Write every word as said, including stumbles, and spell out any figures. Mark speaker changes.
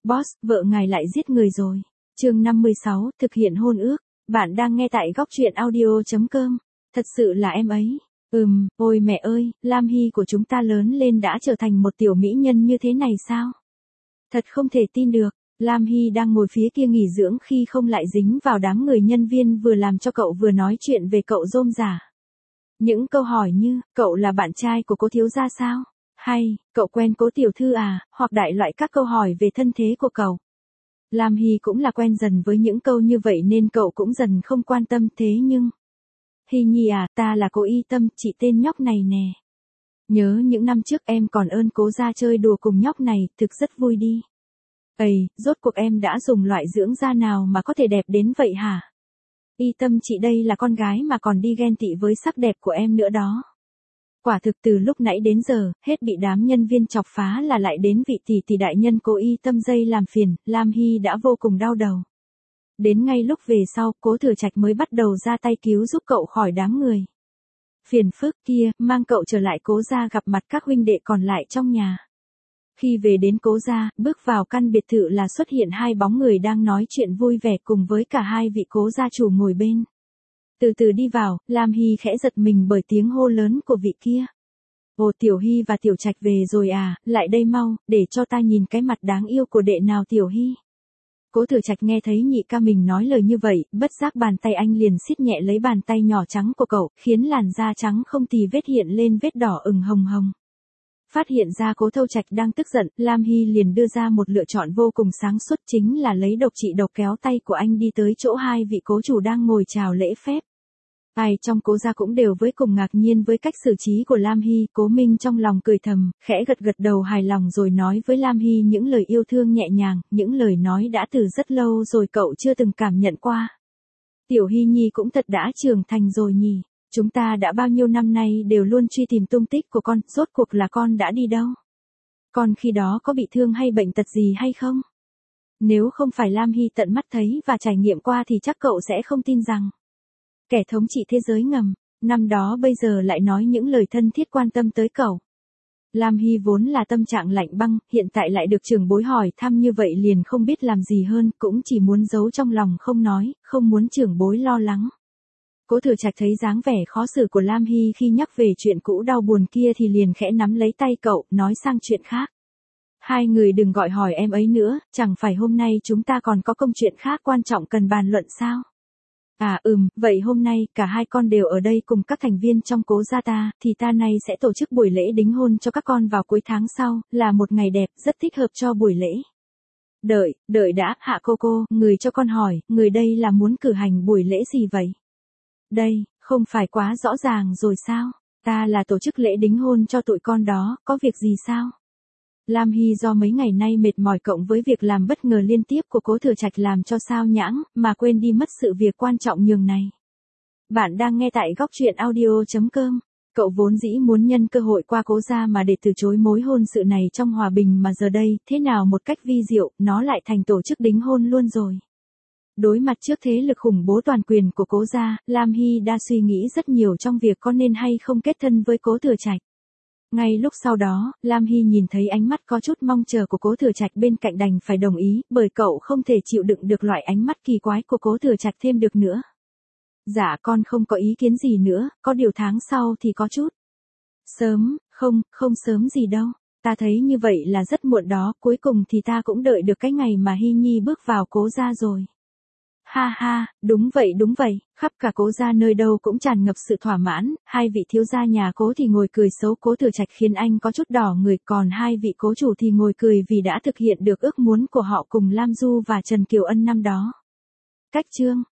Speaker 1: Boss, vợ ngài lại giết người rồi. Chương năm mươi sáu, thực hiện hôn ước. Bạn đang nghe tại góc truyện audio chấm com. Thật sự là em ấy. Ừm, ôi mẹ ơi, Lam Hy của chúng ta lớn lên đã trở thành một tiểu mỹ nhân như thế này sao? Thật không thể tin được. Lam Hy đang ngồi phía kia nghỉ dưỡng khi không lại dính vào đám người nhân viên vừa làm cho cậu vừa nói chuyện về cậu rôm rả. Những câu hỏi như, cậu là bạn trai của cố thiếu gia sao? Hay, cậu quen cố tiểu thư à, hoặc đại loại các câu hỏi về thân thế của cậu. Lam Hy cũng là quen dần với những câu như vậy nên cậu cũng dần không quan tâm thế nhưng. Hy Nhi à, ta là cô Y Tâm, chị tên nhóc này nè. Nhớ những năm trước em còn ơn cố ra chơi đùa cùng nhóc này, thực rất vui đi. Ây, rốt cuộc em đã dùng loại dưỡng da nào mà có thể đẹp đến vậy hả? Y Tâm chị đây là con gái mà còn đi ghen tị với sắc đẹp của em nữa đó. Quả thực từ lúc nãy đến giờ, hết bị đám nhân viên chọc phá là lại đến vị tỷ tỷ đại nhân cố Y Tâm dây làm phiền, Lam Hy đã vô cùng đau đầu. Đến ngay lúc về sau, cố Thừa Trạch mới bắt đầu ra tay cứu giúp cậu khỏi đám người. Phiền phức kia, mang cậu trở lại cố gia gặp mặt các huynh đệ còn lại trong nhà. Khi về đến cố gia, bước vào căn biệt thự là xuất hiện hai bóng người đang nói chuyện vui vẻ cùng với cả hai vị cố gia chủ ngồi bên. Từ từ đi vào, Lam Hy khẽ giật mình bởi tiếng hô lớn của vị kia. Ồ Tiểu Hy và Tiểu Trạch về rồi à, lại đây mau, để cho ta nhìn cái mặt đáng yêu của đệ nào Tiểu Hy. Cố Thừa Trạch nghe thấy nhị ca mình nói lời như vậy, bất giác bàn tay anh liền siết nhẹ lấy bàn tay nhỏ trắng của cậu, khiến làn da trắng không tì vết hiện lên vết đỏ ửng hồng hồng. Phát hiện ra Cố Thâu Trạch đang tức giận, Lam Hy liền đưa ra một lựa chọn vô cùng sáng suốt chính là lấy độc trị độc kéo tay của anh đi tới chỗ hai vị cố chủ đang ngồi chào lễ phép. Ai trong cố gia cũng đều với cùng ngạc nhiên với cách xử trí của Lam Hy, Cố Minh trong lòng cười thầm, khẽ gật gật đầu hài lòng rồi nói với Lam Hy những lời yêu thương nhẹ nhàng, những lời nói đã từ rất lâu rồi cậu chưa từng cảm nhận qua. Tiểu Hy Nhi cũng thật đã trưởng thành rồi nhỉ, chúng ta đã bao nhiêu năm nay đều luôn truy tìm tung tích của con, rốt cuộc là con đã đi đâu? Con khi đó có bị thương hay bệnh tật gì hay không? Nếu không phải Lam Hy tận mắt thấy và trải nghiệm qua thì chắc cậu sẽ không tin rằng kẻ thống trị thế giới ngầm, năm đó bây giờ lại nói những lời thân thiết quan tâm tới cậu. Lam Hy vốn là tâm trạng lạnh băng, hiện tại lại được trưởng bối hỏi thăm như vậy liền không biết làm gì hơn, cũng chỉ muốn giấu trong lòng không nói, không muốn trưởng bối lo lắng. Cố Thừa Trạch thấy dáng vẻ khó xử của Lam Hy khi nhắc về chuyện cũ đau buồn kia thì liền khẽ nắm lấy tay cậu, nói sang chuyện khác. Hai người đừng gọi hỏi em ấy nữa, chẳng phải hôm nay chúng ta còn có công chuyện khác quan trọng cần bàn luận sao? À ừm, vậy hôm nay cả hai con đều ở đây cùng các thành viên trong cố gia ta, thì ta nay sẽ tổ chức buổi lễ đính hôn cho các con vào cuối tháng sau, là một ngày đẹp, rất thích hợp cho buổi lễ. Đợi, đợi đã, Hạ cô cô, người cho con hỏi, người đây là muốn cử hành buổi lễ gì vậy? Đây, không phải quá rõ ràng rồi sao? Ta là tổ chức lễ đính hôn cho tụi con đó, có việc gì sao? Lam Hy do mấy ngày nay mệt mỏi cộng với việc làm bất ngờ liên tiếp của Cố Thừa Trạch làm cho sao nhãng, mà quên đi mất sự việc quan trọng nhường này. Bạn đang nghe tại góc truyện audio chấm com. Cậu vốn dĩ muốn nhân cơ hội qua cố gia mà để từ chối mối hôn sự này trong hòa bình mà giờ đây, thế nào một cách vi diệu, nó lại thành tổ chức đính hôn luôn rồi. Đối mặt trước thế lực khủng bố toàn quyền của cố gia, Lam Hy đã suy nghĩ rất nhiều trong việc có nên hay không kết thân với Cố Thừa Trạch. Ngay lúc sau đó, Lam Hy nhìn thấy ánh mắt có chút mong chờ của Cố Thừa Trạch bên cạnh đành phải đồng ý, bởi cậu không thể chịu đựng được loại ánh mắt kỳ quái của Cố Thừa Trạch thêm được nữa. Dạ con không có ý kiến gì nữa, có điều tháng sau thì có chút sớm, không, không sớm gì đâu, ta thấy như vậy là rất muộn đó, cuối cùng thì ta cũng đợi được cái ngày mà Hy Nhi bước vào cố gia rồi. Ha ha, đúng vậy đúng vậy, khắp cả cố gia nơi đâu cũng tràn ngập sự thỏa mãn, hai vị thiếu gia nhà cố thì ngồi cười xấu Cố Thừa Trạch khiến anh có chút đỏ người, còn hai vị cố chủ thì ngồi cười vì đã thực hiện được ước muốn của họ cùng Lam Du và Trần Kiều Ân năm đó. Cách chương